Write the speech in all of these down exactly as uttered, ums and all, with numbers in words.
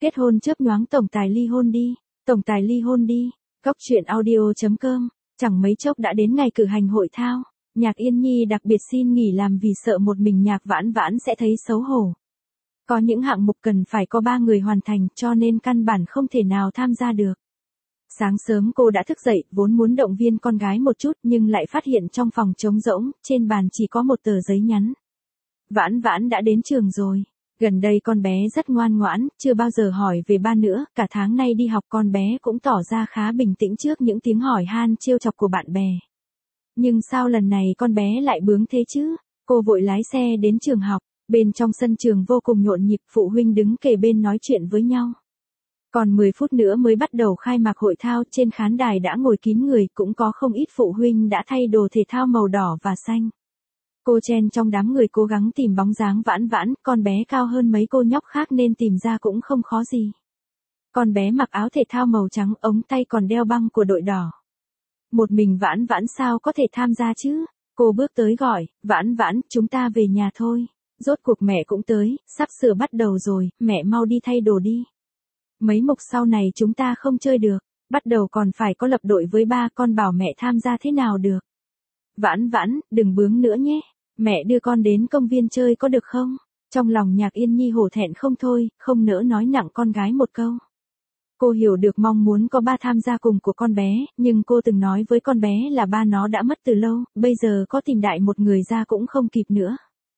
Kết hôn chớp nhoáng tổng tài ly hôn đi, tổng tài ly hôn đi. Góc truyện audio chấm com, chẳng mấy chốc đã đến ngày cử hành hội thao. Nhạc Yên Nhi đặc biệt xin nghỉ làm vì sợ một mình Nhạc Vãn Vãn sẽ thấy xấu hổ. Có những hạng mục cần phải có ba người hoàn thành cho nên căn bản không thể nào tham gia được. Sáng sớm cô đã thức dậy, vốn muốn động viên con gái một chút nhưng lại phát hiện trong phòng trống rỗng, trên bàn chỉ có một tờ giấy nhắn. Vãn Vãn đã đến trường rồi. Gần đây con bé rất ngoan ngoãn, chưa bao giờ hỏi về ba nữa, cả tháng nay đi học con bé cũng tỏ ra khá bình tĩnh trước những tiếng hỏi han trêu chọc của bạn bè. Nhưng sao lần này con bé lại bướng thế chứ? Cô vội lái xe đến trường học, bên trong sân trường vô cùng nhộn nhịp, phụ huynh đứng kề bên nói chuyện với nhau. Còn mười phút nữa mới bắt đầu khai mạc hội thao, trên khán đài đã ngồi kín người, cũng có không ít phụ huynh đã thay đồ thể thao màu đỏ và xanh. Cô chen trong đám người cố gắng tìm bóng dáng Vãn Vãn, con bé cao hơn mấy cô nhóc khác nên tìm ra cũng không khó gì. Con bé mặc áo thể thao màu trắng, ống tay còn đeo băng của đội đỏ. Một mình Vãn Vãn sao có thể tham gia chứ? Cô bước tới gọi, Vãn Vãn, chúng ta về nhà thôi. Rốt cuộc mẹ cũng tới, sắp sửa bắt đầu rồi, mẹ mau đi thay đồ đi. Mấy mục sau này chúng ta không chơi được, bắt đầu còn phải có lập đội với ba, con bảo mẹ tham gia thế nào được. Vãn Vãn, đừng bướng nữa nhé, mẹ đưa con đến công viên chơi có được không? Trong lòng Nhạc Yên Nhi hổ thẹn không thôi, không nỡ nói nặng con gái một câu. Cô hiểu được mong muốn có ba tham gia cùng của con bé, nhưng cô từng nói với con bé là ba nó đã mất từ lâu, bây giờ có tìm đại một người ra cũng không kịp nữa.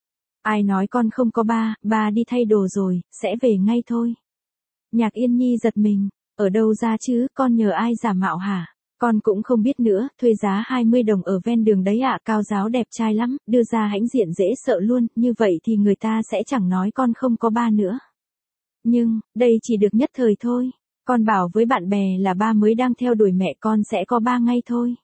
Ai nói con không có ba, ba đi thay đồ rồi, sẽ về ngay thôi. Nhạc Yên Nhi giật mình, ở đâu ra chứ, con nhờ ai giả mạo hả? Con cũng không biết nữa, thuê giá hai mươi đồng ở ven đường đấy ạ, cao giáo đẹp trai lắm, đưa ra hãnh diện dễ sợ luôn, như vậy thì người ta sẽ chẳng nói con không có ba nữa. Nhưng, đây chỉ được nhất thời thôi, con bảo với bạn bè là ba mới đang theo đuổi mẹ, con sẽ có ba ngay thôi.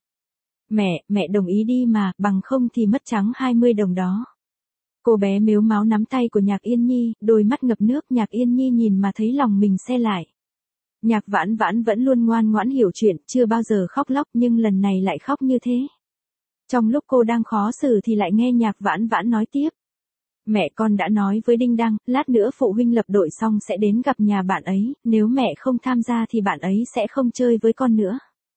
Mẹ, mẹ đồng ý đi mà, bằng không thì mất trắng hai mươi đồng đó. Cô bé mếu máo nắm tay của Nhạc Yên Nhi, đôi mắt ngập nước, Nhạc Yên Nhi nhìn mà thấy lòng mình se lại. Nhạc Vãn Vãn vẫn luôn ngoan ngoãn hiểu chuyện, chưa bao giờ khóc lóc nhưng lần này lại khóc như thế. Trong lúc cô đang khó xử thì lại nghe Nhạc Vãn Vãn nói tiếp. Mẹ con đã nói với Đinh Đăng, lát nữa phụ huynh lập đội xong sẽ đến gặp nhà bạn ấy, nếu mẹ không tham gia thì bạn ấy sẽ không chơi với con nữa.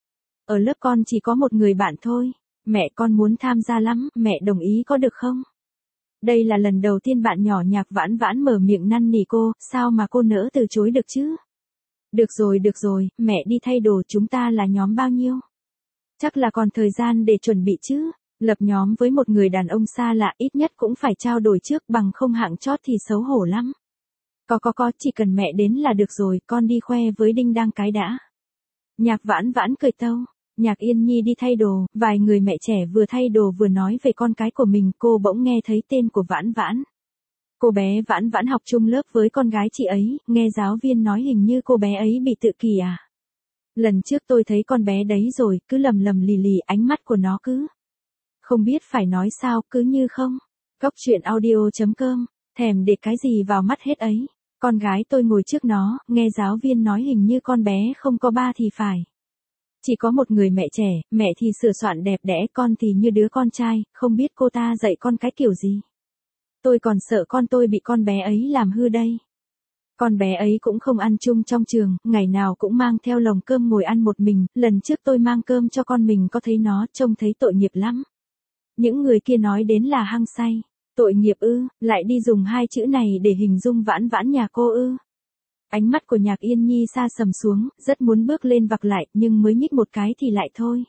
Ở lớp con chỉ có một người bạn thôi, mẹ con muốn tham gia lắm, mẹ đồng ý có được không? Đây là lần đầu tiên bạn nhỏ Nhạc Vãn Vãn mở miệng năn nỉ cô, sao mà cô nỡ từ chối được chứ? Được rồi được rồi, mẹ đi thay đồ, chúng ta là nhóm bao nhiêu? Chắc là còn thời gian để chuẩn bị chứ, lập nhóm với một người đàn ông xa lạ ít nhất cũng phải trao đổi trước, bằng không hạng chót thì xấu hổ lắm. Có có có, chỉ cần mẹ đến là được rồi, con đi khoe với Đinh Đăng cái đã. Nhạc Vãn Vãn cười tâu. Nhạc Yên Nhi đi thay đồ, vài người mẹ trẻ vừa thay đồ vừa nói về con cái của mình, cô bỗng nghe thấy tên của Vãn Vãn. Cô bé Vãn Vãn học chung lớp với con gái chị ấy, nghe giáo viên nói hình như cô bé ấy bị tự kỷ à. Lần trước tôi thấy con bé đấy rồi, cứ lầm lầm lì lì, ánh mắt của nó cứ không biết phải nói sao, cứ như không. Góc truyện audio chấm com, thèm để cái gì vào mắt hết ấy. Con gái tôi ngồi trước nó, nghe giáo viên nói hình như con bé không có ba thì phải. Chỉ có một người mẹ trẻ, mẹ thì sửa soạn đẹp đẽ, con thì như đứa con trai, không biết cô ta dạy con cái kiểu gì. Tôi còn sợ con tôi bị con bé ấy làm hư đây. Con bé ấy cũng không ăn chung trong trường, ngày nào cũng mang theo lồng cơm ngồi ăn một mình, lần trước tôi mang cơm cho con mình có thấy nó, trông thấy tội nghiệp lắm. Những người kia nói đến là hăng say. Tội nghiệp ư, lại đi dùng hai chữ này để hình dung Vãn Vãn nhà cô ư. Ánh mắt của Nhạc Yên Nhi sa sầm xuống, rất muốn bước lên vặc lại, nhưng mới nhích một cái thì lại thôi.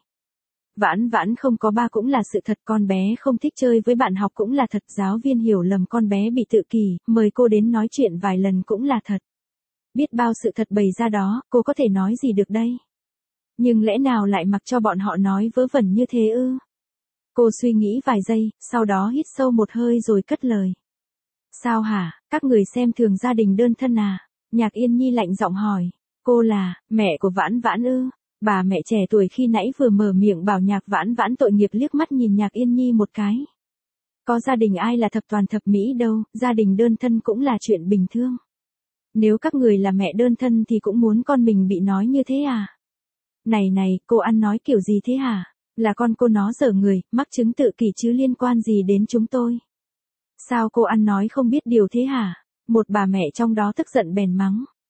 Vãn Vãn không có ba cũng là sự thật, con bé không thích chơi với bạn học cũng là thật, giáo viên hiểu lầm con bé bị tự kỷ, mời cô đến nói chuyện vài lần cũng là thật. Biết bao sự thật bày ra đó, cô có thể nói gì được đây? Nhưng lẽ nào lại mặc cho bọn họ nói vớ vẩn như thế ư? Cô suy nghĩ vài giây, sau đó hít sâu một hơi rồi cất lời. Sao hả, các người xem thường gia đình đơn thân à? Nhạc Yên Nhi lạnh giọng hỏi. Cô là mẹ của Vãn Vãn ư? Bà mẹ trẻ tuổi khi nãy vừa mở miệng bảo Nhạc Vãn Vãn tội nghiệp, liếc mắt nhìn Nhạc Yên Nhi một cái. Có gia đình ai là thập toàn thập mỹ đâu, gia đình đơn thân cũng là chuyện bình thường. Nếu các người là mẹ đơn thân thì cũng muốn con mình bị nói như thế à? Này này, cô ăn nói kiểu gì thế hả? Là con cô nó dở người, mắc chứng tự kỷ chứ liên quan gì đến chúng tôi? Sao cô ăn nói không biết điều thế hả? Một bà mẹ trong đó tức giận bèn mắng.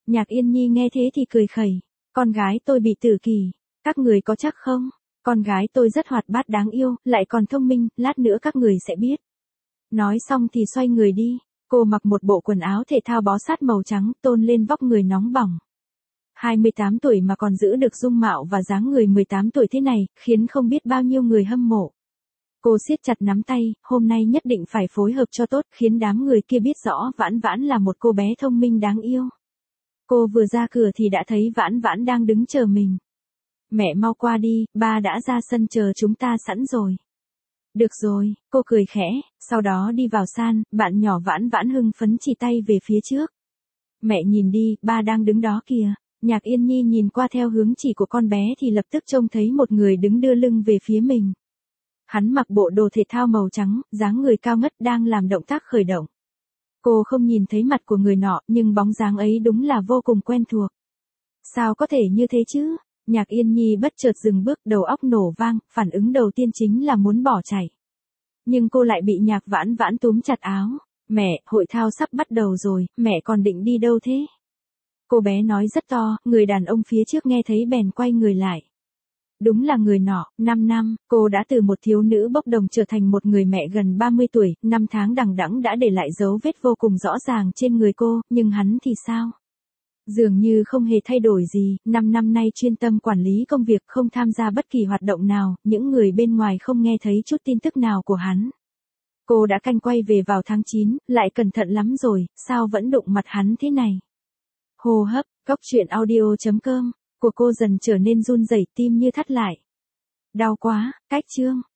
Nhạc Yên Nhi nghe thế thì cười khẩy. Con gái tôi bị tự kỷ. Các người có chắc không? Con gái tôi rất hoạt bát đáng yêu, lại còn thông minh, lát nữa các người sẽ biết. Nói xong thì xoay người đi. Cô mặc một bộ quần áo thể thao bó sát màu trắng, tôn lên vóc người nóng bỏng. hai mươi tám tuổi mà còn giữ được dung mạo và dáng người mười tám tuổi thế này, khiến không biết bao nhiêu người hâm mộ. Cô siết chặt nắm tay, hôm nay nhất định phải phối hợp cho tốt, khiến đám người kia biết rõ Vãn Vãn là một cô bé thông minh đáng yêu. Cô vừa ra cửa thì đã thấy Vãn Vãn đang đứng chờ mình. Mẹ mau qua đi, ba đã ra sân chờ chúng ta sẵn rồi. Được rồi, cô cười khẽ, sau đó đi vào san, bạn nhỏ Vãn Vãn hưng phấn chỉ tay về phía trước. Mẹ nhìn đi, ba đang đứng đó kìa. Nhạc Yên Nhi nhìn qua theo hướng chỉ của con bé thì lập tức trông thấy một người đứng đưa lưng về phía mình. Hắn mặc bộ đồ thể thao màu trắng, dáng người cao ngất đang làm động tác khởi động. Cô không nhìn thấy mặt của người nọ, nhưng bóng dáng ấy đúng là vô cùng quen thuộc. Sao có thể như thế chứ? Nhạc Yên Nhi bất chợt dừng bước, đầu óc nổ vang, phản ứng đầu tiên chính là muốn bỏ chạy. Nhưng cô lại bị Nhạc Vãn Vãn túm chặt áo. Mẹ, hội thao sắp bắt đầu rồi, mẹ còn định đi đâu thế? Cô bé nói rất to, người đàn ông phía trước nghe thấy bèn quay người lại. Đúng là người nọ, năm năm, cô đã từ một thiếu nữ bốc đồng trở thành một người mẹ gần ba mươi tuổi, năm tháng đằng đẵng đã để lại dấu vết vô cùng rõ ràng trên người cô, nhưng hắn thì sao? Dường như không hề thay đổi gì, năm năm nay chuyên tâm quản lý công việc, không tham gia bất kỳ hoạt động nào, những người bên ngoài không nghe thấy chút tin tức nào của hắn. Cô đã canh quay về vào tháng chín, lại cẩn thận lắm rồi, sao vẫn đụng mặt hắn thế này? Hô hấp, góc truyện audio chấm com của cô dần trở nên run rẩy, tim như thắt lại. Đau quá, cách chương.